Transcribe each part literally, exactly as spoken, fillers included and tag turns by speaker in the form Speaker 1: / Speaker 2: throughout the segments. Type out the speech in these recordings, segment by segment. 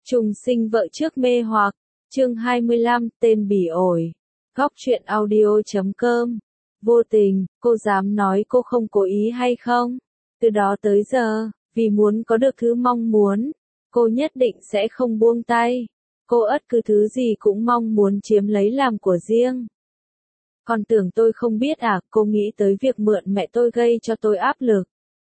Speaker 1: Trùng sinh vợ trước mê hoặc, chương hai mươi lăm, tên bỉ ổi. Góc truyện audio chấm com. Vô tình, cô dám nói cô không cố ý hay không? Từ đó tới giờ, vì muốn có được thứ mong muốn, cô nhất định sẽ không buông tay. Cô ất cứ thứ gì cũng mong muốn chiếm lấy làm của riêng. Còn tưởng tôi không biết à, cô nghĩ tới việc mượn mẹ tôi gây cho tôi áp lực.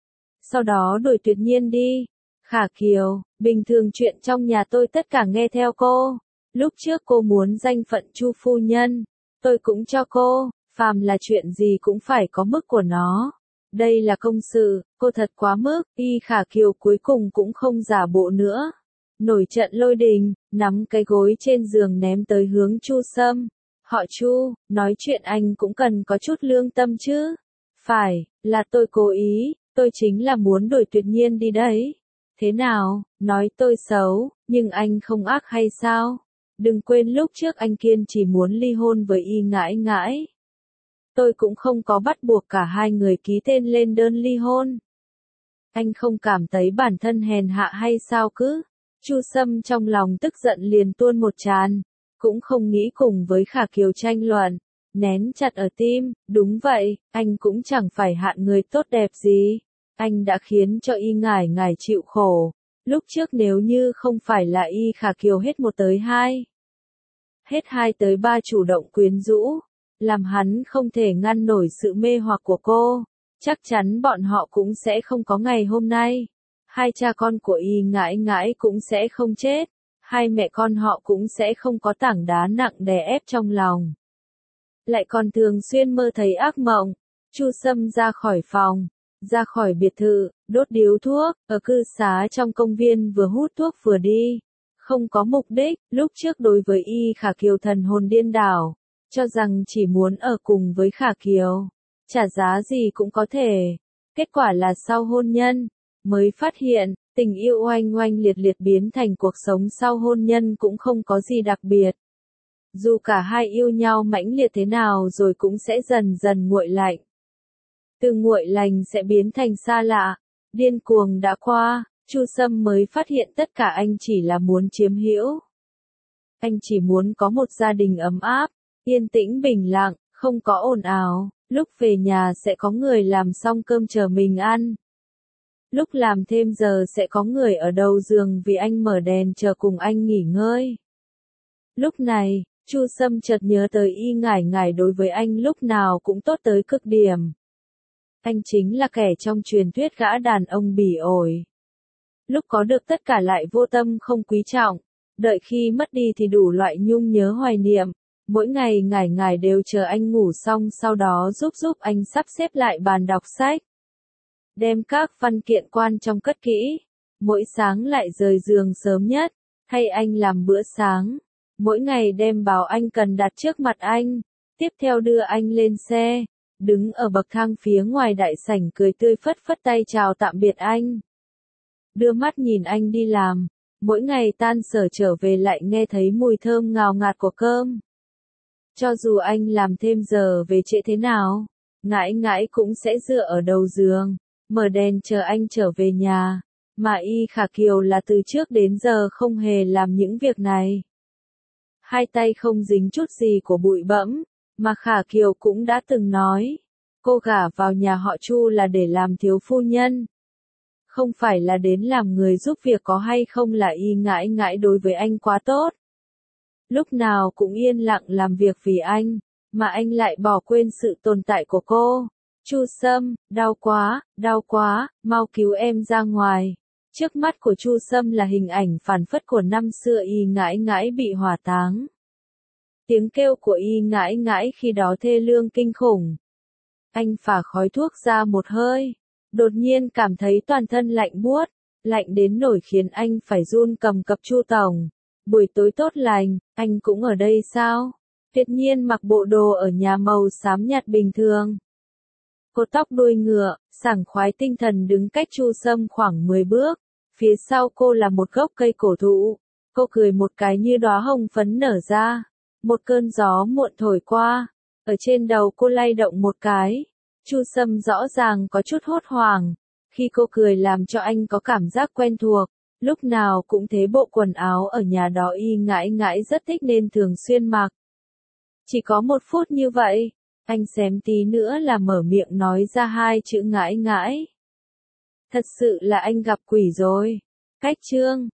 Speaker 1: Sau đó đuổi Tuyệt Nhiên đi. Khả Kiều, bình thường chuyện trong nhà tôi tất cả nghe theo cô. Lúc trước cô muốn danh phận Chu phu nhân, tôi cũng cho cô, phàm là chuyện gì cũng phải có mức của nó. Đây là công sự, cô thật quá mức, y Khả Kiều cuối cùng cũng không giả bộ nữa. Nổi trận lôi đình, nắm cái gối trên giường ném tới hướng Chu Sâm. Họ Chu, nói chuyện anh cũng cần có chút lương tâm chứ. Phải, là tôi cố ý, tôi chính là muốn đuổi Tuyệt Nhiên đi đấy. Thế nào, nói tôi xấu, nhưng anh không ác hay sao? Đừng quên lúc trước anh kiên chỉ muốn ly hôn với y ngãi ngãi. Tôi cũng không có bắt buộc cả hai người ký tên lên đơn ly hôn. Anh không cảm thấy bản thân hèn hạ hay sao cứ? Chu Sâm trong lòng tức giận liền tuôn một tràn, cũng không nghĩ cùng với Khả Kiều tranh luận, nén chặt ở tim, đúng vậy, anh cũng chẳng phải hạn người tốt đẹp gì. Anh đã khiến cho y ngải ngải chịu khổ. Lúc trước nếu như không phải là y Khả Kiều hết một tới hai, hết hai tới ba chủ động quyến rũ, làm hắn không thể ngăn nổi sự mê hoặc của cô, chắc chắn bọn họ cũng sẽ không có ngày hôm nay. Hai cha con của y ngãi ngãi cũng sẽ không chết, hai mẹ con họ cũng sẽ không có tảng đá nặng đè ép trong lòng. Lại còn thường xuyên mơ thấy ác mộng. Chu Sâm ra khỏi phòng, ra khỏi biệt thự, đốt điếu thuốc, ở cư xá trong công viên vừa hút thuốc vừa đi. Không có mục đích, lúc trước đối với y Khả Kiều thần hồn điên đảo, cho rằng chỉ muốn ở cùng với Khả Kiều, trả giá gì cũng có thể. Kết quả là sau hôn nhân, mới phát hiện, tình yêu oanh oanh liệt liệt biến thành cuộc sống sau hôn nhân cũng không có gì đặc biệt. Dù cả hai yêu nhau mãnh liệt thế nào rồi cũng sẽ dần dần nguội lạnh. Từ nguội lạnh sẽ biến thành xa lạ. Điên cuồng đã qua, Chu Sâm mới phát hiện tất cả anh chỉ là muốn chiếm hữu. Anh chỉ muốn có một gia đình ấm áp, yên tĩnh bình lặng, không có ồn ào. Lúc về nhà sẽ có người làm xong cơm chờ mình ăn. Lúc làm thêm giờ sẽ có người ở đầu giường vì anh mở đèn chờ cùng anh nghỉ ngơi. Lúc này, Chu Sâm chợt nhớ tới y ngải ngải đối với anh lúc nào cũng tốt tới cực điểm. Anh chính là kẻ trong truyền thuyết gã đàn ông bỉ ổi. Lúc có được tất cả lại vô tâm không quý trọng, đợi khi mất đi thì đủ loại nhung nhớ hoài niệm. Mỗi ngày ngải ngải đều chờ anh ngủ xong sau đó giúp giúp anh sắp xếp lại bàn đọc sách. Đem các văn kiện quan trong cất kỹ. Mỗi sáng lại rời giường sớm nhất, hay anh làm bữa sáng. Mỗi ngày đem báo anh cần đặt trước mặt anh, tiếp theo đưa anh lên xe, đứng ở bậc thang phía ngoài đại sảnh cười tươi phất phất tay chào tạm biệt anh. Đưa mắt nhìn anh đi làm, mỗi ngày tan sở trở về lại nghe thấy mùi thơm ngào ngạt của cơm. Cho dù anh làm thêm giờ về trễ thế nào, ngãi ngãi cũng sẽ dựa ở đầu giường, mở đèn chờ anh trở về nhà, mà y Khả Kiều là từ trước đến giờ không hề làm những việc này. Hai tay không dính chút gì của bụi bẫm, mà Khả Kiều cũng đã từng nói, cô gả vào nhà họ Chu là để làm thiếu phu nhân. Không phải là đến làm người giúp việc có hay không là y ngãi ngãi đối với anh quá tốt. Lúc nào cũng yên lặng làm việc vì anh, mà anh lại bỏ quên sự tồn tại của cô. Chu Sâm, đau quá, đau quá, mau cứu em ra ngoài. Trước mắt của Chu Sâm là hình ảnh phản phất của năm xưa y ngãi ngãi bị hỏa táng. Tiếng kêu của y ngãi ngãi khi đó thê lương kinh khủng. Anh phả khói thuốc ra một hơi, đột nhiên cảm thấy toàn thân lạnh buốt, lạnh đến nỗi khiến anh phải run cầm cập. Chu tổng, buổi tối tốt lành, anh cũng ở đây sao? Tuyệt Nhiên mặc bộ đồ ở nhà màu xám nhạt bình thường. Cô tóc đuôi ngựa, sảng khoái tinh thần đứng cách Chu Sâm khoảng mười bước, phía sau cô là một gốc cây cổ thụ. Cô cười một cái như đóa hồng phấn nở ra. Một cơn gió muộn thổi qua, ở trên đầu cô lay động một cái. Chu Sâm rõ ràng có chút hốt hoảng, khi cô cười làm cho anh có cảm giác quen thuộc, Lúc nào cũng thấy bộ quần áo ở nhà đó y ngãi ngãi rất thích nên thường xuyên mặc. Chỉ có một phút như vậy, anh xém tí nữa là mở miệng nói ra hai chữ ngãi ngãi. Thật sự là anh gặp quỷ rồi. Cách chương